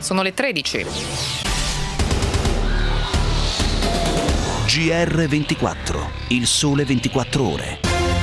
Sono le 13. GR24, il sole 24 ore.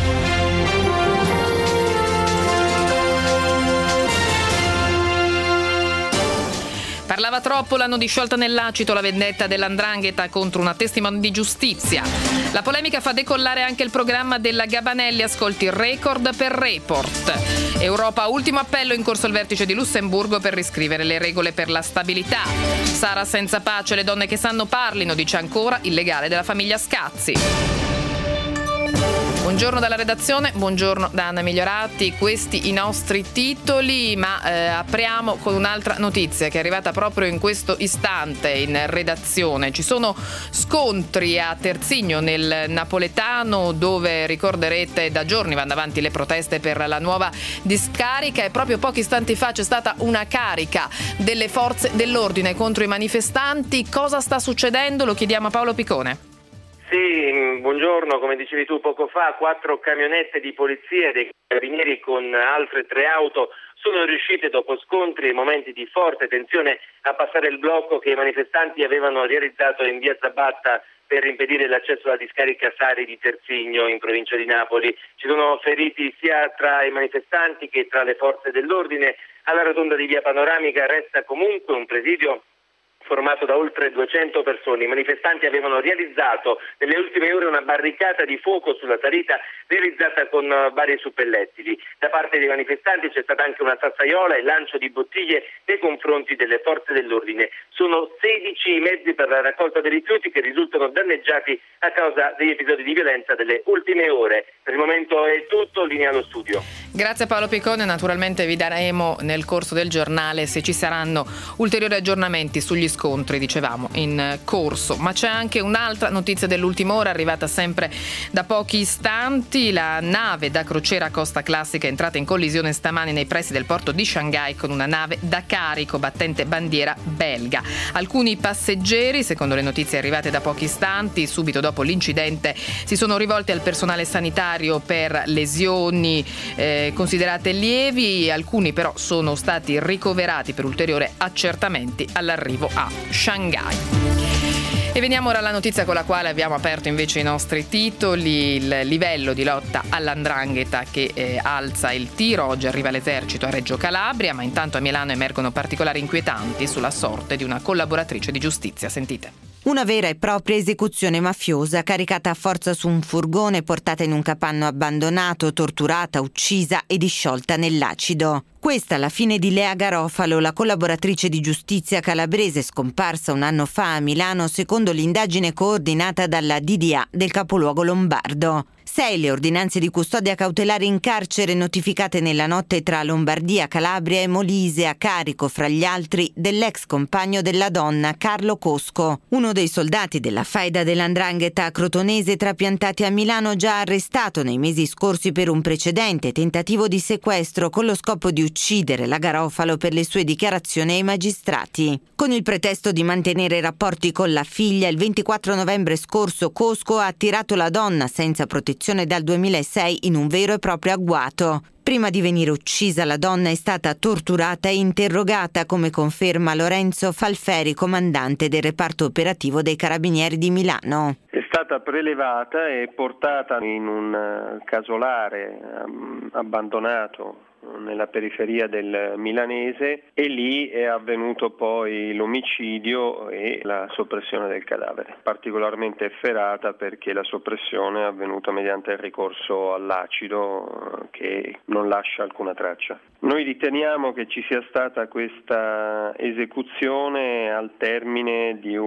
Parlava troppo l'anno disciolta nell'Acido la vendetta dell''ndrangheta contro una testimone di giustizia. La polemica fa decollare anche il programma della Gabanelli, ascolti record per Report. Europa, ultimo appello, in corso il vertice di Lussemburgo per riscrivere le regole per la stabilità. Sara senza pace, le donne che sanno parlino, dice ancora il legale della famiglia Scazzi. Buongiorno dalla redazione, buongiorno da Anna Migliorati, questi i nostri titoli, ma apriamo con un'altra notizia che è arrivata proprio in questo istante in redazione. Ci sono scontri a Terzigno nel napoletano, dove ricorderete da giorni vanno avanti le proteste per la nuova discarica, e proprio pochi istanti fa c'è stata una carica delle forze dell'ordine contro i manifestanti. Cosa sta succedendo? Lo chiediamo a Paolo Picone. Sì, buongiorno. Come dicevi tu poco fa, 4 camionette di polizia e dei carabinieri con altre 3 auto sono riuscite, dopo scontri e momenti di forte tensione, a passare il blocco che i manifestanti avevano realizzato in via Zabatta per impedire l'accesso alla discarica Sari di Terzigno, in provincia di Napoli. Ci sono feriti sia tra i manifestanti che tra le forze dell'ordine. Alla rotonda di via Panoramica resta comunque un presidio formato da oltre 200 persone. I manifestanti avevano realizzato nelle ultime ore una barricata di fuoco sulla salita realizzata con vari suppellettili. Da parte dei manifestanti c'è stata anche una sassaiola e lancio di bottiglie nei confronti delle forze dell'ordine. Sono 16 i mezzi per la raccolta dei rifiuti che risultano danneggiati a causa degli episodi di violenza delle ultime ore. Per il momento è tutto, linea allo studio. Grazie Paolo Picone, naturalmente vi daremo nel corso del giornale se ci saranno ulteriori aggiornamenti sugli scontri, dicevamo, in corso. Ma c'è anche un'altra notizia dell'ultima ora, arrivata sempre da pochi istanti. La nave da crociera Costa Classica è entrata in collisione stamani nei pressi del porto di Shanghai con una nave da carico battente bandiera belga. Alcuni passeggeri, secondo le notizie arrivate da pochi istanti, subito dopo l'incidente si sono rivolti al personale sanitario per lesioni considerate lievi. Alcuni però sono stati ricoverati per ulteriori accertamenti all'arrivo a Shanghai. E veniamo ora alla notizia con la quale abbiamo aperto invece i nostri titoli: il livello di lotta all''ndrangheta che alza il tiro. Oggi arriva l'esercito a Reggio Calabria, ma intanto a Milano emergono particolari inquietanti sulla sorte di una collaboratrice di giustizia. Sentite. Una vera e propria esecuzione mafiosa, caricata a forza su un furgone, portata in un capanno abbandonato, torturata, uccisa e disciolta nell'acido. Questa la fine di Lea Garofalo, la collaboratrice di giustizia calabrese scomparsa un anno fa a Milano secondo l'indagine coordinata dalla DDA del capoluogo lombardo. 6 le ordinanze di custodia cautelare in carcere notificate nella notte tra Lombardia, Calabria e Molise a carico, fra gli altri, dell'ex compagno della donna Carlo Cosco, uno dei soldati della faida dell''ndrangheta crotonese trapiantati a Milano, già arrestato nei mesi scorsi per un precedente tentativo di sequestro con lo scopo di uccidere la Garofalo per le sue dichiarazioni ai magistrati. Con il pretesto di mantenere rapporti con la figlia, il 24 novembre scorso Cosco ha attirato la donna senza protezione dal 2006 in un vero e proprio agguato. Prima di venire uccisa, la donna è stata torturata e interrogata, come conferma Lorenzo Falferi, comandante del reparto operativo dei Carabinieri di Milano. È stata prelevata e portata in un casolare abbandonato nella periferia del Milanese, e lì è avvenuto poi l'omicidio e la soppressione del cadavere, particolarmente efferata perché la soppressione è avvenuta mediante il ricorso all'acido che non lascia alcuna traccia. Noi riteniamo che ci sia stata questa esecuzione al termine di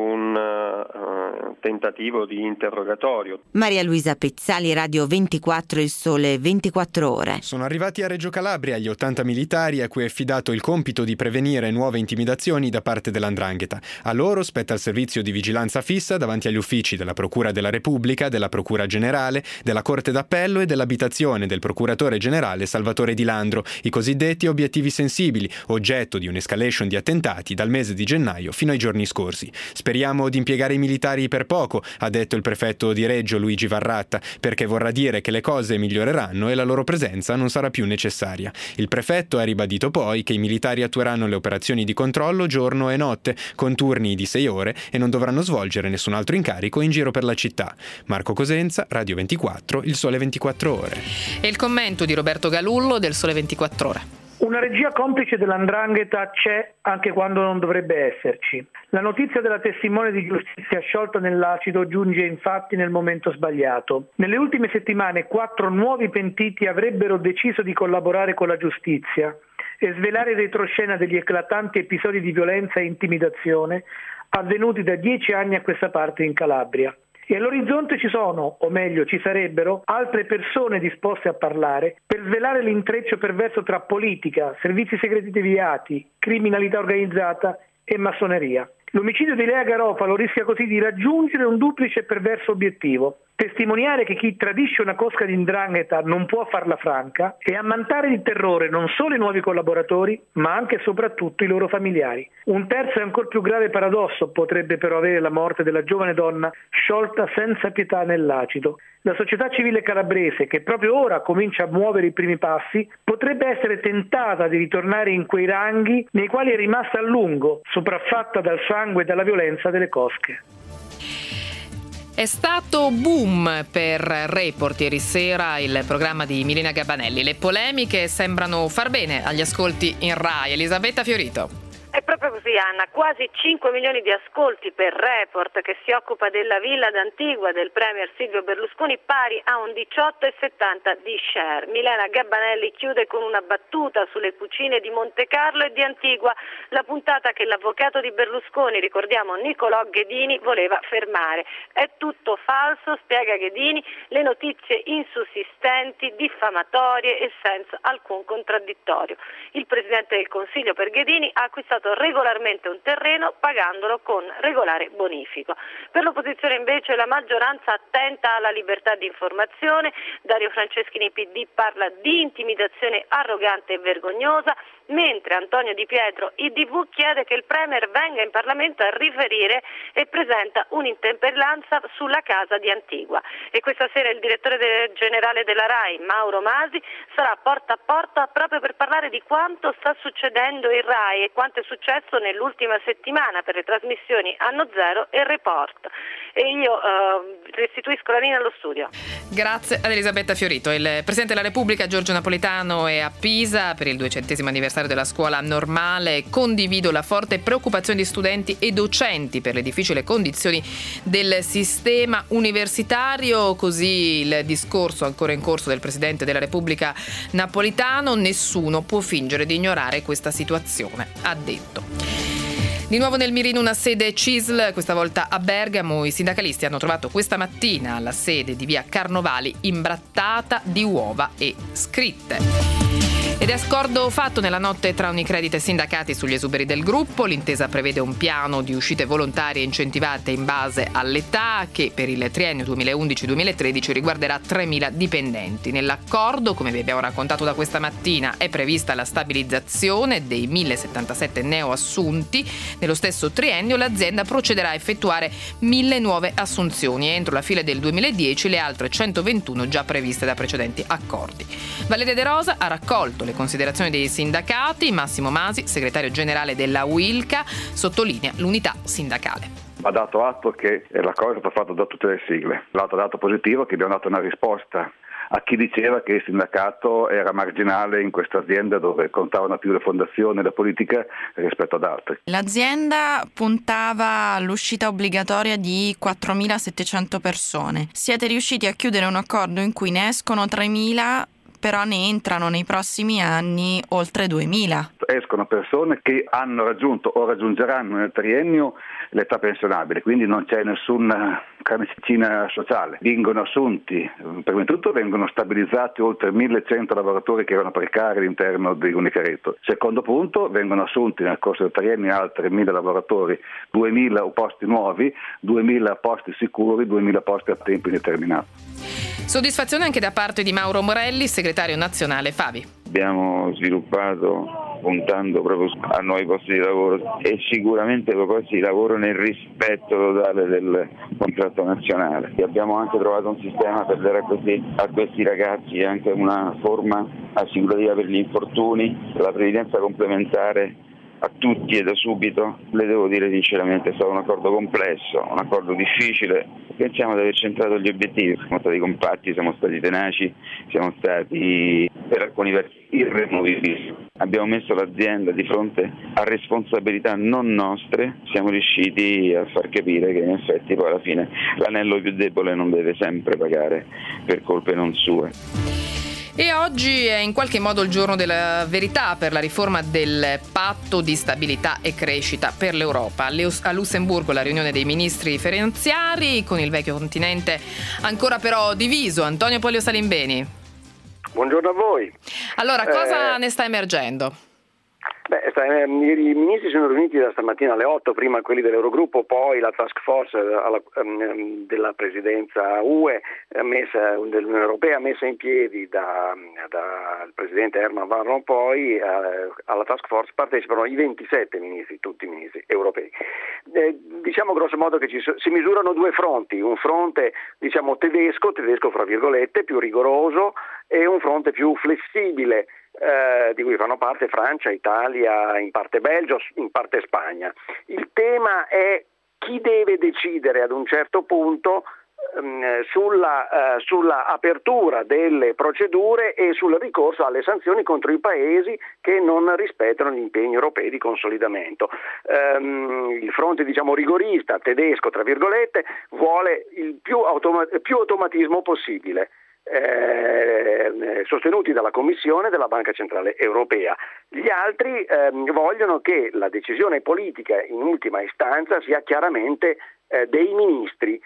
un tentativo di interrogatorio. Maria Luisa Pezzali, Radio 24, Il Sole 24 Ore. Sono arrivati a Reggio Calabria gli 80 militari a cui è affidato il compito di prevenire nuove intimidazioni da parte dell''ndrangheta. A loro spetta il servizio di vigilanza fissa davanti agli uffici della Procura della Repubblica, della Procura Generale, della Corte d'Appello e dell'abitazione del Procuratore Generale Salvatore Di Landro, i cosiddetti obiettivi sensibili, oggetto di un'escalation di attentati dal mese di gennaio fino ai giorni scorsi. Speriamo di impiegare i militari per poco, ha detto il prefetto di Reggio Luigi Varratta, perché vorrà dire che le cose miglioreranno e la loro presenza non sarà più necessaria. Il prefetto ha ribadito poi che i militari attueranno le operazioni di controllo giorno e notte, con turni di 6 ore, e non dovranno svolgere nessun altro incarico in giro per la città. Marco Cosenza, Radio 24, Il Sole 24 Ore. E il commento di Roberto Galullo del Sole 24 Ore. Una regia complice dell''ndrangheta c'è anche quando non dovrebbe esserci. La notizia della testimone di giustizia sciolta nell'acido giunge infatti nel momento sbagliato. Nelle ultime settimane 4 nuovi pentiti avrebbero deciso di collaborare con la giustizia e svelare in retroscena degli eclatanti episodi di violenza e intimidazione avvenuti da 10 anni a questa parte in Calabria. E all'orizzonte ci sono, o meglio ci sarebbero, altre persone disposte a parlare per svelare l'intreccio perverso tra politica, servizi segreti deviati, criminalità organizzata e massoneria. L'omicidio di Lea Garofalo rischia così di raggiungere un duplice e perverso obiettivo: testimoniare che chi tradisce una cosca di 'ndrangheta non può farla franca e ammantare di terrore non solo i nuovi collaboratori, ma anche e soprattutto i loro familiari. Un terzo e ancor più grave paradosso potrebbe però avere la morte della giovane donna sciolta senza pietà nell'acido. La società civile calabrese, che proprio ora comincia a muovere i primi passi, potrebbe essere tentata di ritornare in quei ranghi nei quali è rimasta a lungo, sopraffatta dal sangue e dalla violenza delle cosche. È stato boom per Report ieri sera il programma di Milena Gabanelli. Le polemiche sembrano far bene agli ascolti in Rai. Elisabetta Fiorito. È proprio così, Anna, quasi 5 milioni di ascolti per Report, che si occupa della villa d'Antigua del premier Silvio Berlusconi, pari a un 18,70 di share. Milena Gabanelli chiude con una battuta sulle cucine di Monte Carlo e di Antigua, la puntata che l'avvocato di Berlusconi, ricordiamo Nicolò Ghedini, voleva fermare. È tutto falso, spiega Ghedini, le notizie insussistenti, diffamatorie e senza alcun contraddittorio. Il Presidente del Consiglio, per Ghedini, ha acquistato regolarmente un terreno pagandolo con regolare bonifico. Per l'opposizione invece la maggioranza attenta alla libertà di informazione. Dario Franceschini PD parla di intimidazione arrogante e vergognosa, mentre Antonio Di Pietro IDV chiede che il Premier venga in Parlamento a riferire e presenta un'interpellanza sulla casa di Antigua. E questa sera il direttore generale della RAI, Mauro Masi, sarà porta a porta proprio per parlare di quanto sta succedendo in RAI e quanto è successo nell'ultima settimana per le trasmissioni Anno Zero e Report. E io restituisco la linea allo studio. Grazie ad Elisabetta Fiorito. Il Presidente della Repubblica Giorgio Napolitano è a Pisa per il 200° anniversario della scuola normale. Condivido la forte preoccupazione di studenti e docenti per le difficili condizioni del sistema universitario. Così il discorso ancora in corso del Presidente della Repubblica Napolitano. Nessuno può fingere di ignorare questa situazione, ha detto. Di nuovo nel mirino una sede CISL, questa volta a Bergamo. I sindacalisti hanno trovato questa mattina la sede di via Carnovali imbrattata di uova e scritte. Ed è accordo fatto nella notte tra Unicredit e sindacati sugli esuberi del gruppo. L'intesa prevede un piano di uscite volontarie incentivate in base all'età che per il triennio 2011-2013 riguarderà 3.000 dipendenti. Nell'accordo, come vi abbiamo raccontato da questa mattina, è prevista la stabilizzazione dei 1.077 neoassunti. Nello stesso triennio l'azienda procederà a effettuare 1.000 nuove assunzioni e entro la fine del 2010 le altre 121 già previste da precedenti accordi. Valeria De Rosa ha raccolto le considerazioni dei sindacati. Massimo Masi, segretario generale della UILCA, sottolinea l'unità sindacale. Ha dato atto che la cosa è stata fatta da tutte le sigle. L'altro dato positivo è che abbiamo dato una risposta a chi diceva che il sindacato era marginale in questa azienda dove contavano più le fondazioni e la politica rispetto ad altre. L'azienda puntava all'uscita obbligatoria di 4.700 persone. Siete riusciti a chiudere un accordo in cui ne escono 3.000, però ne entrano nei prossimi anni oltre 2.000. Escono persone che hanno raggiunto o raggiungeranno nel triennio l'età pensionabile, quindi non c'è nessuna carneficina sociale. Vengono assunti, prima di tutto vengono stabilizzati oltre 1.100 lavoratori che erano precari all'interno di Unicredit. Secondo punto, vengono assunti nel corso del triennio altri 1.000 lavoratori, 2.000 posti nuovi, 2.000 posti sicuri, 2.000 posti a tempo indeterminato. Soddisfazione anche da parte di Mauro Morelli, segretario nazionale Favi. abbiamo sviluppato puntando proprio a nuovi posti di lavoro e sicuramente posti di lavoro nel rispetto totale del contratto nazionale. Abbiamo anche trovato un sistema per dare a questi ragazzi anche una forma assicurativa per gli infortuni, la previdenza complementare a tutti e da subito. Le devo dire sinceramente, è stato un accordo complesso, un accordo difficile. Pensiamo di aver centrato gli obiettivi, siamo stati compatti, siamo stati tenaci, siamo stati per alcuni versi irremovibili. Abbiamo messo l'azienda di fronte a responsabilità non nostre, siamo riusciti a far capire che in effetti poi alla fine l'anello più debole non deve sempre pagare per colpe non sue. E oggi è in qualche modo il giorno della verità per la riforma del patto di stabilità e crescita per l'Europa. A Lussemburgo la riunione dei ministri finanziari, con il vecchio continente ancora però diviso. Antonio Polio Salimbeni. Buongiorno a voi. Allora, cosa ne sta emergendo? I ministri sono riuniti da stamattina alle 8, prima quelli dell'Eurogruppo, poi la task force della presidenza UE, dell'Unione Europea, messa in piedi dal presidente Herman Van Rompuy. Alla task force partecipano i 27 ministri, tutti i ministri europei. Diciamo grosso modo che si misurano due fronti, un fronte tedesco fra virgolette, più rigoroso, e un fronte più flessibile, di cui fanno parte Francia, Italia, in parte Belgio, in parte Spagna. Il tema è chi deve decidere ad un certo punto sulla apertura delle procedure e sul ricorso alle sanzioni contro i paesi che non rispettano gli impegni europei di consolidamento. Il fronte rigorista tedesco tra virgolette vuole il più automatismo possibile, sostenuti dalla Commissione e dalla Banca Centrale Europea. Gli altri vogliono che la decisione politica in ultima istanza sia chiaramente dei ministri,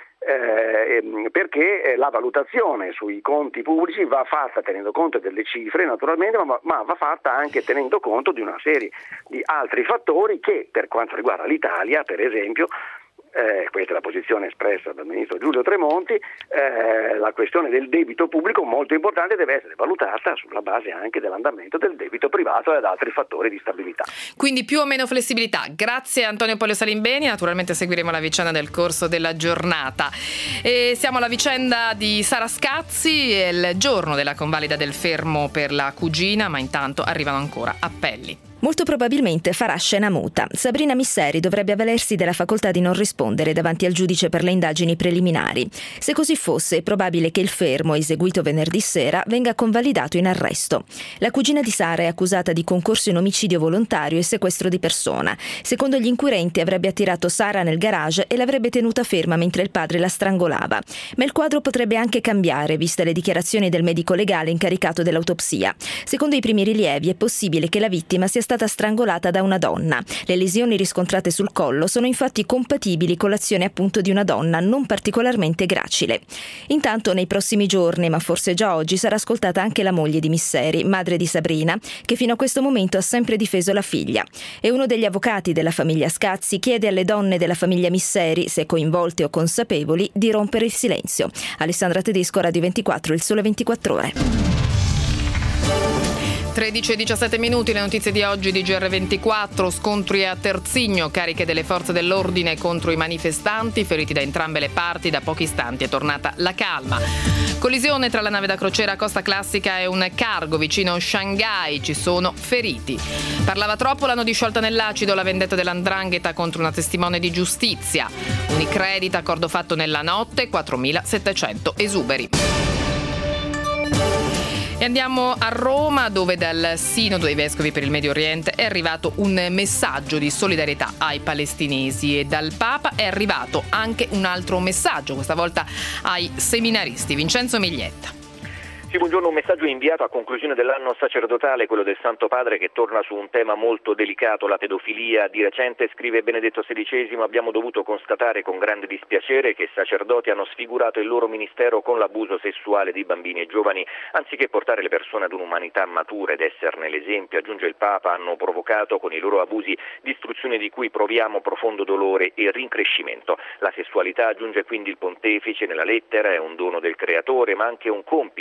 perché la valutazione sui conti pubblici va fatta tenendo conto delle cifre naturalmente, ma va fatta anche tenendo conto di una serie di altri fattori che, per quanto riguarda l'Italia, per esempio, questa è la posizione espressa dal ministro Giulio Tremonti, la questione del debito pubblico molto importante deve essere valutata sulla base anche dell'andamento del debito privato e ad altri fattori di stabilità. Quindi più o meno flessibilità. Grazie Antonio Polio Salimbeni, naturalmente seguiremo la vicenda nel corso della giornata. E siamo alla vicenda di Sara Scazzi, è il giorno della convalida del fermo per la cugina, ma intanto arrivano ancora appelli. Molto probabilmente farà scena muta. Sabrina Misseri dovrebbe avvalersi della facoltà di non rispondere davanti al giudice per le indagini preliminari. Se così fosse, è probabile che il fermo, eseguito venerdì sera, venga convalidato in arresto. La cugina di Sara è accusata di concorso in omicidio volontario e sequestro di persona. Secondo gli inquirenti avrebbe attirato Sara nel garage e l'avrebbe tenuta ferma mentre il padre la strangolava. Ma il quadro potrebbe anche cambiare, viste le dichiarazioni del medico legale incaricato dell'autopsia. Secondo i primi rilievi è possibile che la vittima sia stata strangolata da una donna. Le lesioni riscontrate sul collo sono infatti compatibili con l'azione appunto di una donna non particolarmente gracile. Intanto nei prossimi giorni, ma forse già oggi, sarà ascoltata anche la moglie di Misseri, madre di Sabrina, che fino a questo momento ha sempre difeso la figlia. E uno degli avvocati della famiglia Scazzi chiede alle donne della famiglia Misseri, se coinvolte o consapevoli, di rompere il silenzio. Alessandra Tedesco, Radio 24, Il Sole 24 Ore. 13:17, le notizie di oggi di GR24, scontri a Terzigno, cariche delle forze dell'ordine contro i manifestanti, feriti da entrambe le parti, da pochi istanti è tornata la calma. Collisione tra la nave da crociera Costa Classica e un cargo vicino Shanghai, ci sono feriti. Parlava troppo, l'hanno disciolta nell'acido la vendetta dell''ndrangheta contro una testimone di giustizia. Unicredit, accordo fatto nella notte, 4.700 esuberi. E andiamo a Roma, dove dal Sinodo dei Vescovi per il Medio Oriente è arrivato un messaggio di solidarietà ai palestinesi e dal Papa è arrivato anche un altro messaggio, questa volta ai seminaristi. Vincenzo Miglietta. Sì, buongiorno, un messaggio inviato a conclusione dell'anno sacerdotale, quello del Santo Padre, che torna su un tema molto delicato, la pedofilia. Di recente, scrive Benedetto XVI, abbiamo dovuto constatare con grande dispiacere che sacerdoti hanno sfigurato il loro ministero con l'abuso sessuale di bambini e giovani. Anziché portare le persone ad un'umanità matura ed esserne l'esempio, aggiunge il Papa, hanno provocato con i loro abusi distruzione di cui proviamo profondo dolore e rincrescimento. La sessualità, aggiunge quindi il Pontefice nella lettera, è un dono del Creatore, ma anche un compito che riguarda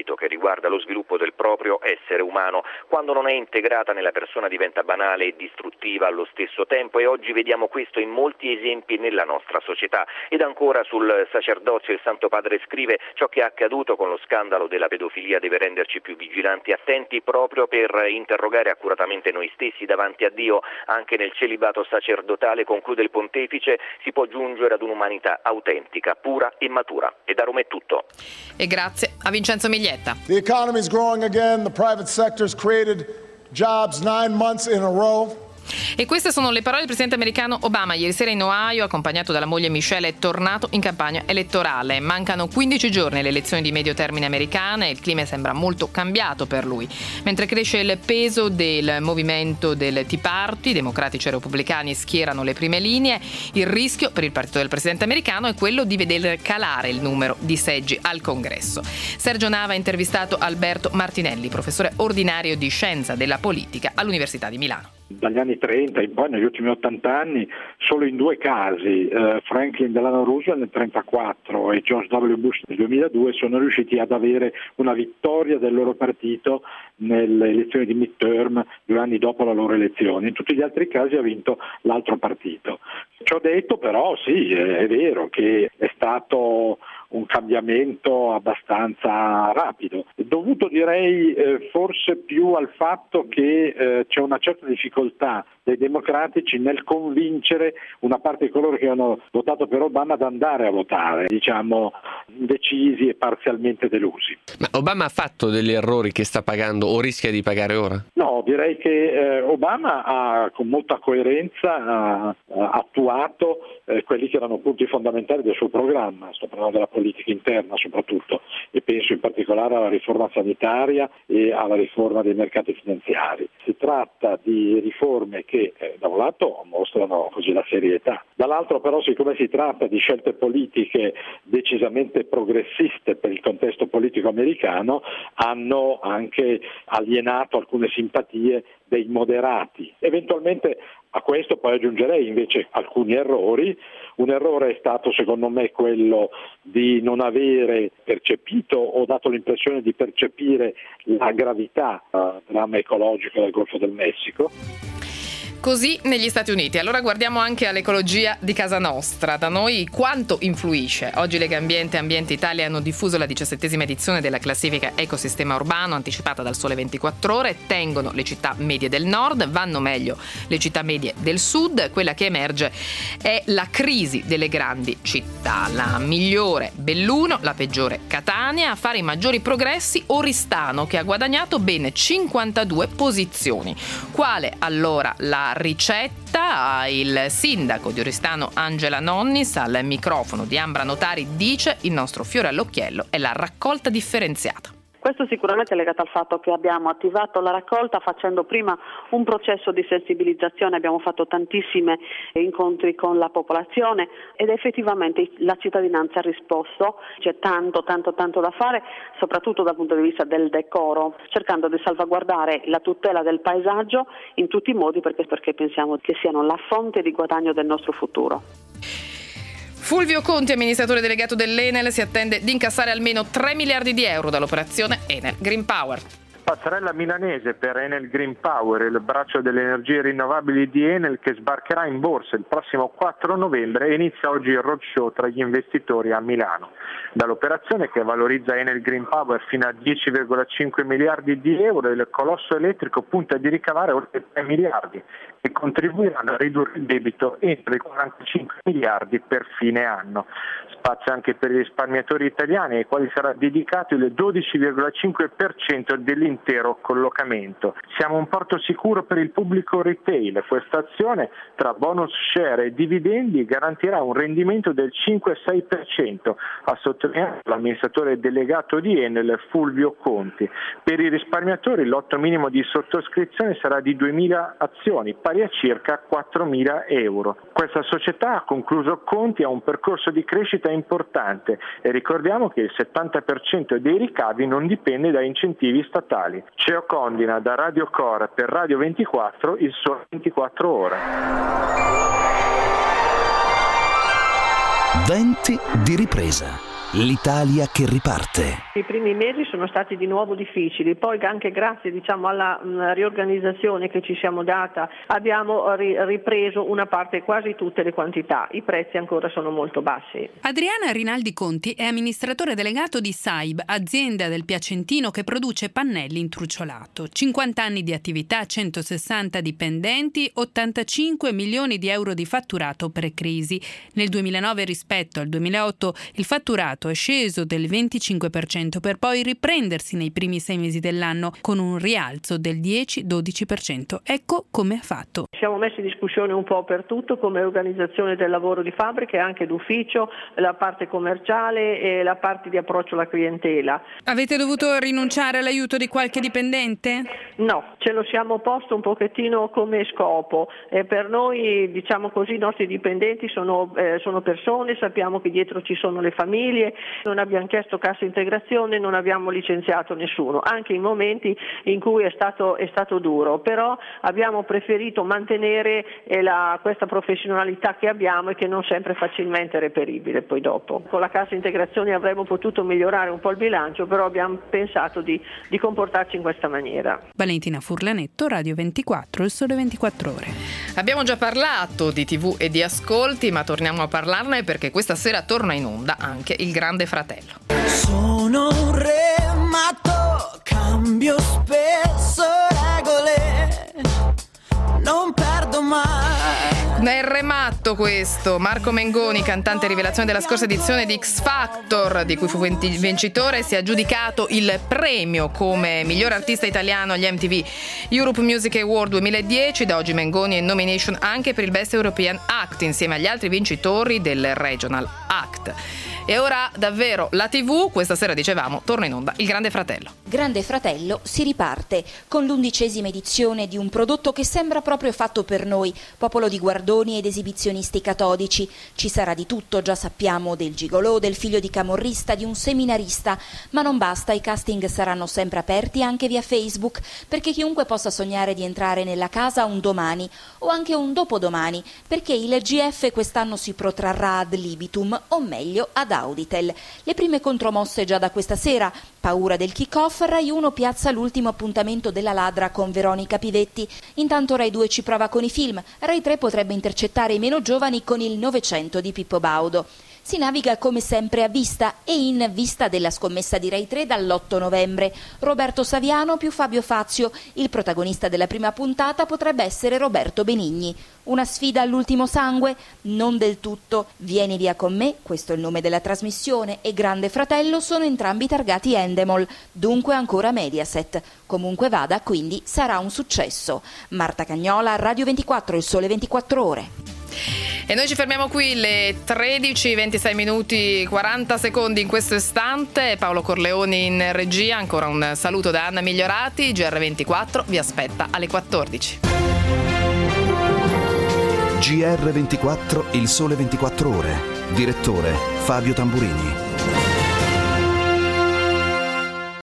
riguarda lo sviluppo del proprio essere umano. Quando non è integrata nella persona diventa banale e distruttiva allo stesso tempo, e oggi vediamo questo in molti esempi nella nostra società. Ed ancora sul sacerdozio il Santo Padre scrive: ciò che è accaduto con lo scandalo della pedofilia deve renderci più vigilanti e attenti proprio per interrogare accuratamente noi stessi davanti a Dio. Anche nel celibato sacerdotale, conclude il pontefice, si può giungere ad un'umanità autentica, pura e matura. E da Roma è tutto. E grazie a Vincenzo Miglietta. The economy is growing again. The private sector has created jobs 9 months in a row. E queste sono le parole del presidente americano Obama ieri sera in Ohio, accompagnato dalla moglie Michelle, è tornato in campagna elettorale. Mancano 15 giorni alle elezioni di medio termine americane e il clima sembra molto cambiato per lui. Mentre cresce il peso del movimento del Tea Party, i democratici e i repubblicani schierano le prime linee. Il rischio per il partito del presidente americano è quello di vedere calare il numero di seggi al Congresso. Sergio Nava ha intervistato Alberto Martinelli, professore ordinario di scienza della politica all'Università di Milano. Dagli anni 30 in poi, negli ultimi 80 anni, solo in 2 casi, Franklin Delano Roosevelt nel 1934 e George W. Bush nel 2002, sono riusciti ad avere una vittoria del loro partito nelle elezioni di midterm 2 anni dopo la loro elezione. In tutti gli altri casi ha vinto l'altro partito. Ciò detto, però, sì, è vero che è stato un cambiamento abbastanza rapido, dovuto direi forse più al fatto che c'è una certa difficoltà dei democratici nel convincere una parte di coloro che hanno votato per Obama ad andare a votare, diciamo indecisi e parzialmente delusi. Ma Obama ha fatto degli errori che sta pagando o rischia di pagare ora? No, direi che Obama ha con molta coerenza attuato quelli che erano punti fondamentali del suo programma. Sto parlando della politica interna soprattutto, e penso in particolare alla riforma sanitaria e alla riforma dei mercati finanziari. Si tratta di riforme che da un lato mostrano così la serietà, dall'altro però, siccome si tratta di scelte politiche decisamente progressiste per il contesto politico americano, hanno anche alienato alcune simpatie dei moderati. Eventualmente a questo poi aggiungerei invece alcuni errori. Un errore è stato secondo me quello di non avere percepito o dato l'impressione di percepire la gravità del dramma ecologico del Golfo del Messico. Così negli Stati Uniti. Allora guardiamo anche all'ecologia di casa nostra. Da noi quanto influisce? Oggi Legambiente e Ambiente Italia hanno diffuso la 17ª edizione della classifica Ecosistema Urbano anticipata dal Sole 24 Ore. Tengono le città medie del nord, vanno meglio le città medie del sud. Quella che emerge è la crisi delle grandi città. La migliore Belluno, la peggiore Catania. A fare i maggiori progressi Oristano, che ha guadagnato ben 52 posizioni. Quale allora la ricetta? Il sindaco di Oristano Angela Nonnis al microfono di Ambra Notari dice: il nostro fiore all'occhiello è la raccolta differenziata. Questo sicuramente è legato al fatto che abbiamo attivato la raccolta facendo prima un processo di sensibilizzazione, abbiamo fatto tantissimi incontri con la popolazione ed effettivamente la cittadinanza ha risposto. C'è tanto da fare, soprattutto dal punto di vista del decoro, cercando di salvaguardare la tutela del paesaggio in tutti i modi perché pensiamo che siano la fonte di guadagno del nostro futuro. Fulvio Conti, amministratore delegato dell'Enel, si attende di incassare almeno 3 miliardi di euro dall'operazione Enel Green Power. Passerella milanese per Enel Green Power, il braccio delle energie rinnovabili di Enel che sbarcherà in borsa il prossimo 4 novembre e inizia oggi il roadshow tra gli investitori a Milano. Dall'operazione, che valorizza Enel Green Power fino a 10,5 miliardi di euro, il colosso elettrico punta di ricavare oltre 3 miliardi e contribuiranno a ridurre il debito entro i 45 miliardi per fine anno. Spazio anche per i risparmiatori italiani, ai quali sarà dedicato il 12,5% dell'intero collocamento. Siamo un porto sicuro per il pubblico retail. Questa azione, tra bonus share e dividendi, garantirà un rendimento del 5-6%, ha sottolineato l'amministratore delegato di Enel Fulvio Conti. Per i risparmiatori il lotto minimo di sottoscrizione sarà di 2.000 azioni, pari a circa 4.000 euro. Questa società, ha concluso Conti, ha un percorso di crescita importante e ricordiamo che il 70% dei ricavi non dipende da incentivi statali. Ceo Condina da Radio Cora per Radio 24, il Sole 24 Ore. Venti di ripresa. L'Italia che riparte. I primi mesi sono stati di nuovo difficili, poi anche grazie alla riorganizzazione che ci siamo data abbiamo ripreso una parte, quasi tutte le quantità. I prezzi ancora sono molto bassi. Adriana Rinaldi Conti è amministratore delegato di Saib, azienda del Piacentino che produce pannelli in truciolato. 50 anni di attività, 160 dipendenti, 85 milioni di euro di fatturato pre-crisi. Nel 2009 rispetto al 2008 il fatturato è sceso del 25% per poi riprendersi nei primi 6 mesi dell'anno con un rialzo del 10-12%. Ecco come ha fatto. Siamo messi in discussione un po' per tutto, come organizzazione del lavoro di fabbrica e anche d'ufficio, la parte commerciale e la parte di approccio alla clientela. Avete dovuto rinunciare all'aiuto di qualche dipendente? No, ce lo siamo posto un pochettino come scopo. Per noi, diciamo così, i nostri dipendenti sono persone, sappiamo che dietro ci sono le famiglie, non abbiamo chiesto cassa integrazione, non abbiamo licenziato nessuno, anche in momenti in cui è stato duro, però abbiamo preferito mantenere questa professionalità che abbiamo e che non sempre è facilmente reperibile poi dopo. Con la cassa integrazione avremmo potuto migliorare un po' il bilancio, però abbiamo pensato di comportarci in questa maniera. Valentina Furlanetto, Radio 24, Il Sole 24 Ore. Abbiamo già parlato di TV e di ascolti, ma torniamo a parlarne perché questa sera torna in onda anche Il Grande Fratello. Sono un re matto, cambio spesso regole, non perdo mai. Nel rematto questo, Marco Mengoni, cantante rivelazione della scorsa edizione di X Factor, di cui fu vincitore, si è aggiudicato il premio come miglior artista italiano agli MTV Europe Music Award 2010. Da oggi Mengoni è in nomination anche per il Best European Act insieme agli altri vincitori del Regional Act. E ora davvero la TV, questa sera dicevamo, torna in onda Il Grande Fratello. Grande Fratello si riparte con l'11ª edizione di un prodotto che sembra proprio fatto per noi, popolo di guardoni ed esibizionisti catodici. Ci sarà di tutto, già sappiamo, del gigolò, del figlio di camorrista, di un seminarista, ma non basta, i casting saranno sempre aperti anche via Facebook, perché chiunque possa sognare di entrare nella casa un domani o anche un dopodomani, perché il GF quest'anno si protrarrà ad libitum, o meglio ad Auditel. Le prime contromosse già da questa sera. Paura del kick-off, Rai 1 piazza l'ultimo appuntamento della ladra con Veronica Pivetti. Intanto Rai 2 ci prova con i film. Rai 3 potrebbe intercettare i meno giovani con il Novecento di Pippo Baudo. Si naviga come sempre a vista e in vista della scommessa di Rai 3 dall'8 novembre. Roberto Saviano più Fabio Fazio. Il protagonista della prima puntata potrebbe essere Roberto Benigni. Una sfida all'ultimo sangue? Non del tutto. Vieni via con me, questo è il nome della trasmissione, e Grande Fratello sono entrambi targati Endemol, dunque ancora Mediaset. Comunque vada, quindi sarà un successo. Marta Cagnola, Radio 24, Il Sole 24 Ore. E noi ci fermiamo qui, le 13, 26 minuti 40 secondi in questo istante. Paolo Corleoni in regia, ancora un saluto da Anna Migliorati. GR24 vi aspetta alle 14. GR24, Il Sole 24 Ore. Direttore Fabio Tamburini.